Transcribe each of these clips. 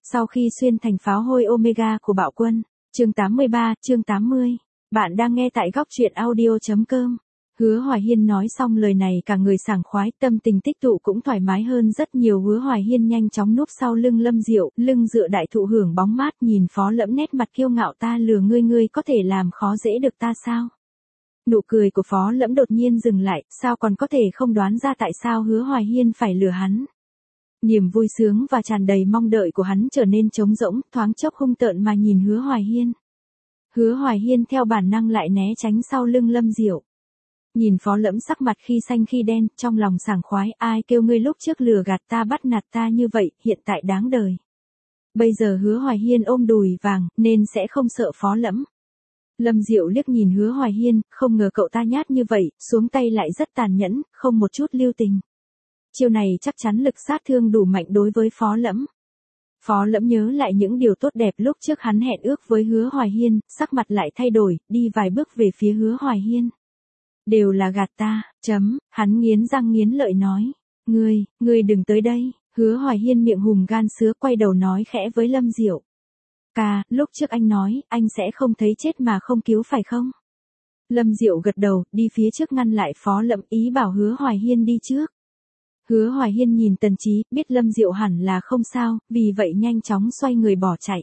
Sau khi xuyên thành pháo hôi Omega của bạo quân. Chương 83, chương 80. Bạn đang nghe tại góc truyện audio.com. Hứa Hoài Hiên nói xong lời này cả người sảng khoái, tâm tình tích tụ cũng thoải mái hơn rất nhiều. Hứa Hoài Hiên nhanh chóng núp sau lưng Lâm Diệu, lưng dựa đại thụ hưởng bóng mát, nhìn Phó Lẫm nét mặt kiêu ngạo, ta lừa ngươi, ngươi có thể làm khó dễ được ta sao? Nụ cười của Phó Lẫm đột nhiên dừng lại, sao còn có thể không đoán ra tại sao Hứa Hoài Hiên phải lừa hắn. Niềm vui sướng và tràn đầy mong đợi của hắn trở nên trống rỗng, thoáng chốc hung tợn mà nhìn Hứa Hoài Hiên. Hứa Hoài Hiên theo bản năng lại né tránh sau lưng Lâm Diệu. Nhìn Phó Lẫm sắc mặt khi xanh khi đen, trong lòng sảng khoái, ai kêu ngươi lúc trước lừa gạt ta bắt nạt ta như vậy, hiện tại đáng đời. Bây giờ Hứa Hoài Hiên ôm đùi vàng, nên sẽ không sợ Phó Lẫm. Lâm Diệu liếc nhìn Hứa Hoài Hiên, không ngờ cậu ta nhát như vậy, xuống tay lại rất tàn nhẫn, không một chút lưu tình. Chiêu này chắc chắn lực sát thương đủ mạnh đối với Phó Lẫm. Phó Lẫm nhớ lại những điều tốt đẹp lúc trước hắn hẹn ước với Hứa Hoài Hiên, sắc mặt lại thay đổi, đi vài bước về phía Hứa Hoài Hiên. Đều là gạt ta, hắn nghiến răng nghiến lợi nói. Ngươi đừng tới đây. Hứa Hoài Hiên miệng hùm gan sứa, quay đầu nói khẽ với Lâm Diệu. Ca, lúc trước anh nói, anh sẽ không thấy chết mà không cứu phải không? Lâm Diệu gật đầu, đi phía trước ngăn lại Phó Lẫm, ý bảo Hứa Hoài Hiên đi trước. Hứa Hoài Hiên nhìn Tần Chí, biết Lâm Diệu hẳn là không sao, vì vậy nhanh chóng xoay người bỏ chạy.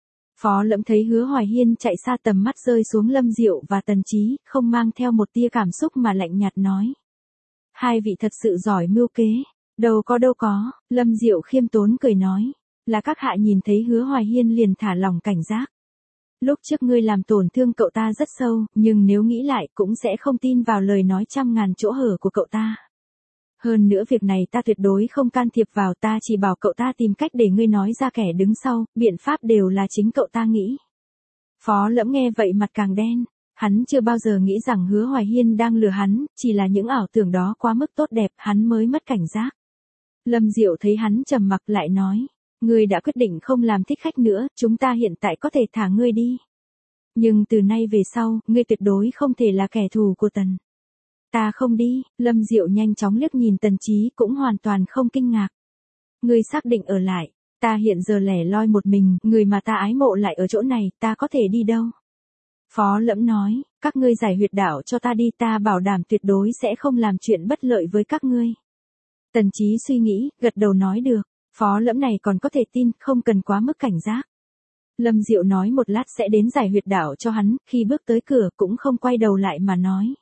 Phó Lẫm thấy Hứa Hoài Hiên chạy xa, tầm mắt rơi xuống Lâm Diệu và Tần Chí, không mang theo một tia cảm xúc mà lạnh nhạt nói. Hai vị thật sự giỏi mưu kế. Đâu có, Lâm Diệu khiêm tốn cười nói. Là các hạ nhìn thấy Hứa Hoài Hiên liền thả lòng cảnh giác. Lúc trước ngươi làm tổn thương cậu ta rất sâu, nhưng nếu nghĩ lại cũng sẽ không tin vào lời nói trăm ngàn chỗ hở của cậu ta. Hơn nữa việc này ta tuyệt đối không can thiệp vào, ta chỉ bảo cậu ta tìm cách để ngươi nói ra kẻ đứng sau, biện pháp đều là chính cậu ta nghĩ. Phó Lẫm nghe vậy mặt càng đen, hắn chưa bao giờ nghĩ rằng Hứa Hoài Hiên đang lừa hắn, chỉ là những ảo tưởng đó quá mức tốt đẹp, hắn mới mất cảnh giác. Lâm Diệu thấy hắn trầm mặc lại nói, ngươi đã quyết định không làm thích khách nữa, chúng ta hiện tại có thể thả ngươi đi. Nhưng từ nay về sau, ngươi tuyệt đối không thể là kẻ thù của Tần. Ta không đi. Lâm Diệu nhanh chóng liếc nhìn Tần Chí, cũng hoàn toàn không kinh ngạc. Ngươi xác định ở lại, ta hiện giờ lẻ loi một mình, người mà ta ái mộ lại ở chỗ này, ta có thể đi đâu? Phó Lẫm nói, các ngươi giải huyệt đạo cho ta đi, ta bảo đảm tuyệt đối sẽ không làm chuyện bất lợi với các ngươi. Tần Chí suy nghĩ, gật đầu nói được. Phó Lẫm này còn có thể tin, không cần quá mức cảnh giác. Lâm Diệu nói một lát sẽ đến giải huyệt đạo cho hắn, khi bước tới cửa cũng không quay đầu lại mà nói.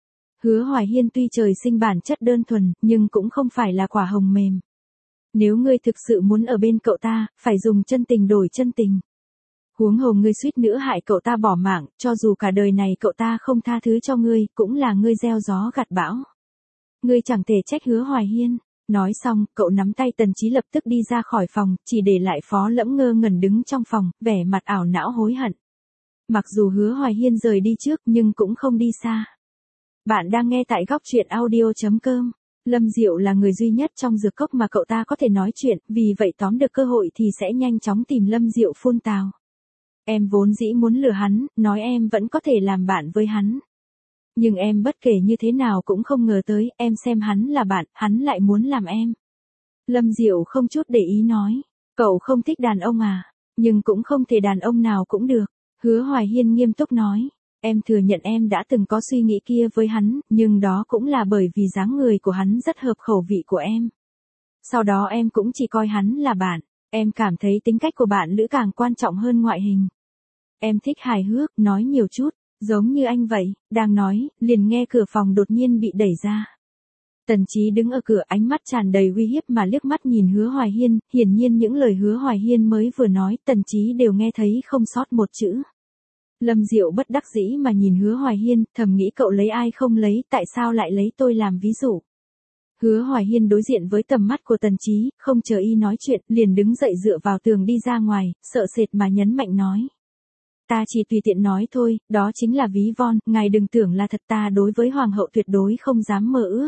Hứa Hoài Hiên tuy trời sinh bản chất đơn thuần, nhưng cũng không phải là quả hồng mềm. Nếu ngươi thực sự muốn ở bên cậu ta, phải dùng chân tình đổi chân tình. Huống hồ ngươi suýt nữa hại cậu ta bỏ mạng, cho dù cả đời này cậu ta không tha thứ cho ngươi, cũng là ngươi gieo gió gặt bão. Ngươi chẳng thể trách Hứa Hoài Hiên. Nói xong, cậu nắm tay Tần Chí lập tức đi ra khỏi phòng, chỉ để lại Phó Lẫm ngơ ngẩn đứng trong phòng, vẻ mặt ảo não hối hận. Mặc dù Hứa Hoài Hiên rời đi trước nhưng cũng không đi xa. Bạn đang nghe tại góc truyện audio.com. Lâm Diệu là người duy nhất trong dược cốc mà cậu ta có thể nói chuyện, vì vậy tóm được cơ hội thì sẽ nhanh chóng tìm Lâm Diệu phun tào. Em vốn dĩ muốn lừa hắn, nói em vẫn có thể làm bạn với hắn. Nhưng em bất kể như thế nào cũng không ngờ tới, em xem hắn là bạn, hắn lại muốn làm em. Lâm Diệu không chút để ý nói, cậu không thích đàn ông à, nhưng cũng không thể đàn ông nào cũng được. Hứa Hoài Hiên nghiêm túc nói, em thừa nhận em đã từng có suy nghĩ kia với hắn, nhưng đó cũng là bởi vì dáng người của hắn rất hợp khẩu vị của em. Sau đó em cũng chỉ coi hắn là bạn, em cảm thấy tính cách của bạn nữ càng quan trọng hơn ngoại hình. Em thích hài hước, nói nhiều chút. Giống như anh vậy, đang nói, liền nghe cửa phòng đột nhiên bị đẩy ra. Tần Chí đứng ở cửa, ánh mắt tràn đầy uy hiếp mà liếc mắt nhìn Hứa Hoài Hiên, hiển nhiên những lời Hứa Hoài Hiên mới vừa nói, Tần Chí đều nghe thấy không sót một chữ. Lâm Diệu bất đắc dĩ mà nhìn Hứa Hoài Hiên, thầm nghĩ cậu lấy ai không lấy, tại sao lại lấy tôi làm ví dụ. Hứa Hoài Hiên đối diện với tầm mắt của Tần Chí, không chờ y nói chuyện, liền đứng dậy dựa vào tường đi ra ngoài, sợ sệt mà nhấn mạnh nói. Ta chỉ tùy tiện nói thôi, đó chính là ví von, ngài đừng tưởng là thật, ta đối với hoàng hậu tuyệt đối không dám mơ ước.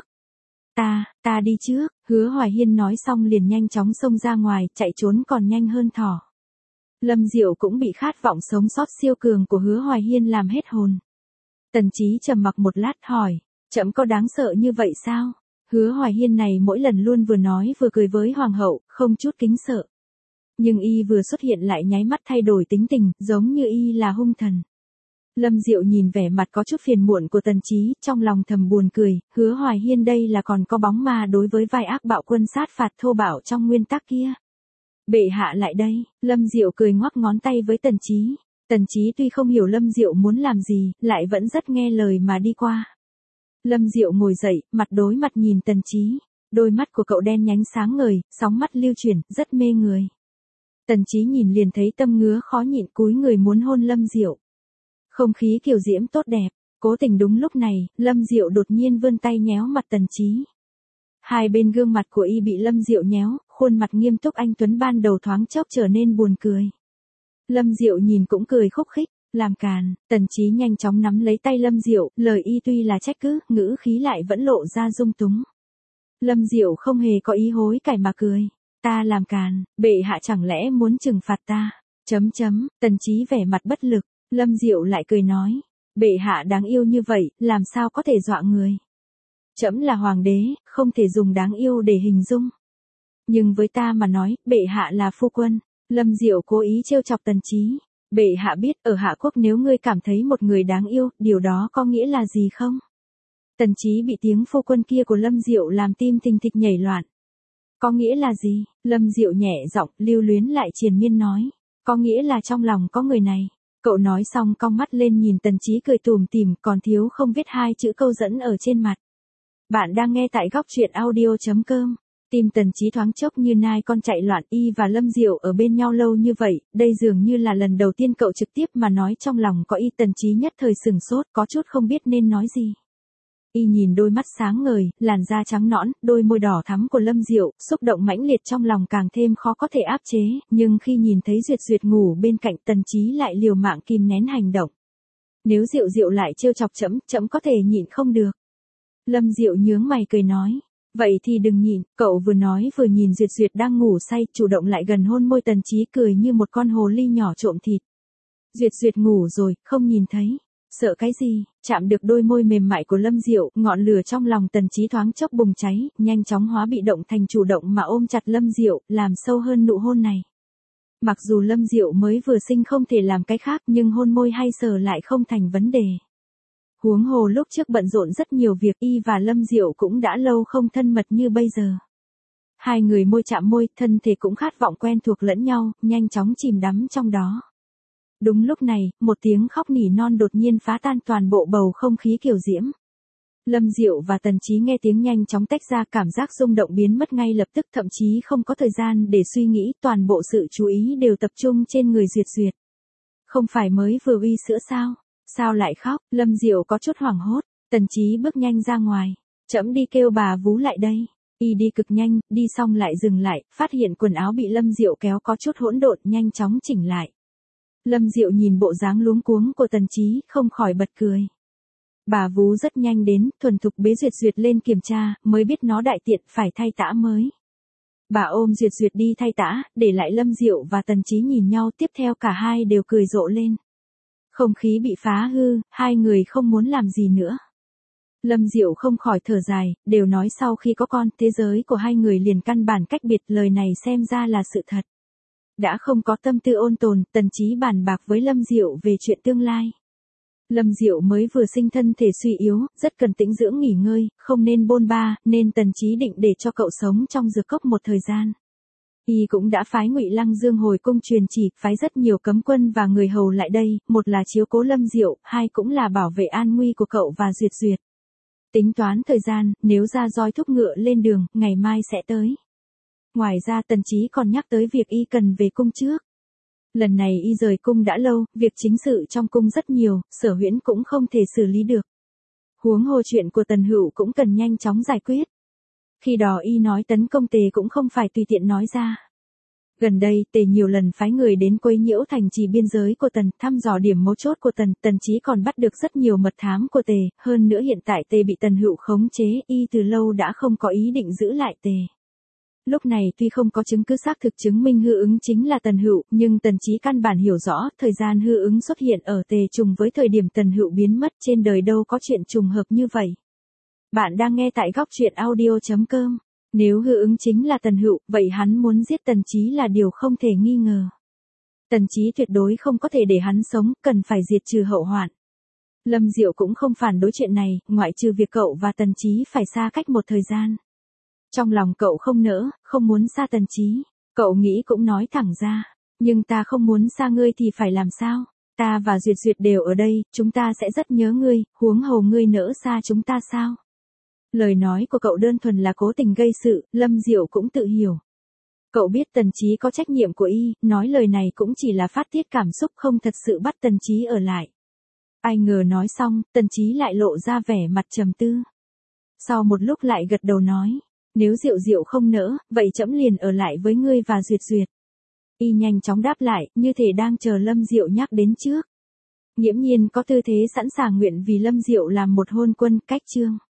Ta đi trước. Hứa Hoài Hiên nói xong liền nhanh chóng xông ra ngoài, chạy trốn còn nhanh hơn thỏ. Lâm Diệu cũng bị khát vọng sống sót siêu cường của Hứa Hoài Hiên làm hết hồn. Tần Chí trầm mặc một lát hỏi, trẫm có đáng sợ như vậy sao? Hứa Hoài Hiên này mỗi lần luôn vừa nói vừa cười với hoàng hậu, không chút kính sợ. Nhưng y vừa xuất hiện lại nháy mắt thay đổi tính tình, giống như y là hung thần. Lâm Diệu nhìn vẻ mặt có chút phiền muộn của Tần Chí, trong lòng thầm buồn cười, Hứa Hoài Hiên đây là còn có bóng ma đối với vai ác bạo quân sát phạt thô bạo trong nguyên tắc kia. Bệ hạ lại đây, Lâm Diệu cười ngoắc ngón tay với Tần Chí. Tần Chí tuy không hiểu Lâm Diệu muốn làm gì, lại vẫn rất nghe lời mà đi qua. Lâm Diệu ngồi dậy, mặt đối mặt nhìn Tần Chí. Đôi mắt của cậu đen nhánh sáng ngời, sóng mắt lưu chuyển, rất mê người. Tần Chí nhìn liền thấy tâm ngứa khó nhịn cúi người muốn hôn Lâm Diệu. Không khí kiều diễm tốt đẹp, cố tình đúng lúc này, Lâm Diệu đột nhiên vươn tay nhéo mặt Tần Chí. Hai bên gương mặt của y bị Lâm Diệu nhéo, khuôn mặt nghiêm túc anh tuấn ban đầu thoáng chốc trở nên buồn cười. Lâm Diệu nhìn cũng cười khúc khích, làm càn, Tần Chí nhanh chóng nắm lấy tay Lâm Diệu, lời y tuy là trách cứ, ngữ khí lại vẫn lộ ra dung túng. Lâm Diệu không hề có ý hối cải mà cười, ta làm càn, bệ hạ chẳng lẽ muốn trừng phạt ta, Tần Chí vẻ mặt bất lực, Lâm Diệu lại cười nói, bệ hạ đáng yêu như vậy, làm sao có thể dọa người. Trẫm là hoàng đế, không thể dùng đáng yêu để hình dung. Nhưng với ta mà nói, bệ hạ là phu quân. Lâm Diệu cố ý trêu chọc Tần Chí. Bệ hạ biết ở Hạ Quốc nếu ngươi cảm thấy một người đáng yêu, điều đó có nghĩa là gì không? Tần Chí bị tiếng phu quân kia của Lâm Diệu làm tim thình thịch nhảy loạn. Có nghĩa là gì? Lâm Diệu nhẹ giọng, lưu luyến lại triền miên nói. Có nghĩa là trong lòng có người này. Cậu nói xong cong mắt lên nhìn Tần Chí cười tủm tỉm, còn thiếu không viết hai chữ câu dẫn ở trên mặt. Bạn đang nghe tại góc truyện audio.com. Tim Tần Chí thoáng chốc như nai con chạy loạn, y và Lâm Diệu ở bên nhau lâu như vậy, đây dường như là lần đầu tiên cậu trực tiếp mà nói trong lòng có y. Tần Chí nhất thời sừng sốt, có chút không biết nên nói gì. Y nhìn đôi mắt sáng ngời, làn da trắng nõn, đôi môi đỏ thắm của Lâm Diệu, xúc động mãnh liệt trong lòng càng thêm khó có thể áp chế, nhưng khi nhìn thấy Duyệt Duyệt ngủ bên cạnh Tần Chí lại liều mạng kìm nén hành động. Nếu Diệu Diệu lại trêu chọc trẫm có thể nhịn không được. Lâm Diệu nhướng mày cười nói. Vậy thì đừng nhịn, cậu vừa nói vừa nhìn Duyệt Duyệt đang ngủ say, chủ động lại gần hôn môi Tần Chí, cười như một con hồ ly nhỏ trộm thịt. Duyệt Duyệt ngủ rồi, không nhìn thấy. Sợ cái gì? Chạm được đôi môi mềm mại của Lâm Diệu, ngọn lửa trong lòng Tần Chí thoáng chốc bùng cháy, nhanh chóng hóa bị động thành chủ động mà ôm chặt Lâm Diệu, làm sâu hơn nụ hôn này. Mặc dù Lâm Diệu mới vừa sinh không thể làm cái khác, nhưng hôn môi hay sờ lại không thành vấn đề. Huống hồ lúc trước bận rộn rất nhiều việc, y và Lâm Diệu cũng đã lâu không thân mật như bây giờ. Hai người môi chạm môi, thân thể cũng khát vọng quen thuộc lẫn nhau, nhanh chóng chìm đắm trong đó. Đúng lúc này, một tiếng khóc nỉ non đột nhiên phá tan toàn bộ bầu không khí kiều diễm. Lâm Diệu và Tần Chí nghe tiếng nhanh chóng tách ra, cảm giác rung động biến mất ngay lập tức, thậm chí không có thời gian để suy nghĩ, toàn bộ sự chú ý đều tập trung trên người Duyệt Duyệt. Không phải mới vừa uy sữa sao? Sao lại khóc? Lâm Diệu có chút hoảng hốt. Tần Chí bước nhanh ra ngoài. Trẫm đi kêu bà vú lại đây. Y đi cực nhanh, đi xong lại dừng lại, phát hiện quần áo bị Lâm Diệu kéo có chút hỗn độn, nhanh chóng chỉnh lại. Lâm Diệu nhìn bộ dáng luống cuống của Tần Chí, không khỏi bật cười. Bà vú rất nhanh đến, thuần thục bế Duyệt Duyệt lên kiểm tra, mới biết nó đại tiện, phải thay tã mới. Bà ôm Duyệt Duyệt đi thay tã, để lại Lâm Diệu và Tần Chí nhìn nhau, tiếp theo cả hai đều cười rộ lên. Không khí bị phá hư, hai người không muốn làm gì nữa. Lâm Diệu không khỏi thở dài, đều nói sau khi có con, thế giới của hai người liền căn bản cách biệt, lời này xem ra là sự thật. Đã không có tâm tư ôn tồn, Tần Chí bàn bạc với Lâm Diệu về chuyện tương lai. Lâm Diệu mới vừa sinh thân thể suy yếu, rất cần tĩnh dưỡng nghỉ ngơi, không nên bôn ba, nên Tần Chí định để cho cậu sống trong dược cốc một thời gian. Y cũng đã phái Ngụy Lăng Dương hồi cung truyền chỉ, phái rất nhiều cấm quân và người hầu lại đây, một là chiếu cố Lâm Diệu, hai cũng là bảo vệ an nguy của cậu và Duyệt Duyệt. Tính toán thời gian, nếu ra roi thúc ngựa lên đường, ngày mai sẽ tới. Ngoài ra Tần Chí còn nhắc tới việc y cần về cung trước. Lần này y rời cung đã lâu, việc chính sự trong cung rất nhiều, Sở Huyễn cũng không thể xử lý được. Huống hồ chuyện của Tần Hữu cũng cần nhanh chóng giải quyết. Khi đó y nói tấn công Tề cũng không phải tùy tiện nói ra. Gần đây, Tề nhiều lần phái người đến quấy nhiễu thành trì biên giới của Tần, thăm dò điểm mấu chốt của Tần, Tần Chí còn bắt được rất nhiều mật thám của Tề, hơn nữa hiện tại Tề bị Tần Hữu khống chế, y từ lâu đã không có ý định giữ lại Tề. Lúc này tuy không có chứng cứ xác thực chứng minh hư ứng chính là Tần Hữu, nhưng Tần Chí căn bản hiểu rõ, thời gian hư ứng xuất hiện ở Tề trùng với thời điểm Tần Hữu biến mất, trên đời đâu có chuyện trùng hợp như vậy. Bạn đang nghe tại góc truyện audio.com. Nếu hư ứng chính là Tần Hựu, vậy hắn muốn giết Tần Chí là điều không thể nghi ngờ. Tần Chí tuyệt đối không có thể để hắn sống, cần phải diệt trừ hậu hoạn. Lâm Diệu cũng không phản đối chuyện này, ngoại trừ việc cậu và Tần Chí phải xa cách một thời gian. Trong lòng cậu không nỡ, không muốn xa Tần Chí. Cậu nghĩ cũng nói thẳng ra. Nhưng ta không muốn xa ngươi thì phải làm sao? Ta và Duyệt Duyệt đều ở đây, chúng ta sẽ rất nhớ ngươi, huống hồ ngươi nỡ xa chúng ta sao? Lời nói của cậu đơn thuần là cố tình gây sự, Lâm Diệu cũng tự hiểu. Cậu biết Tần Chí có trách nhiệm của y, nói lời này cũng chỉ là phát tiết cảm xúc không thật sự bắt Tần Chí ở lại. Ai ngờ nói xong, Tần Chí lại lộ ra vẻ mặt trầm tư. Sau một lúc lại gật đầu nói, nếu Diệu Diệu không nỡ, vậy trẫm liền ở lại với ngươi và Duyệt Duyệt. Y nhanh chóng đáp lại, như thể đang chờ Lâm Diệu nhắc đến trước. Nghiễm nhiên có tư thế sẵn sàng nguyện vì Lâm Diệu làm một hôn quân, cách chương.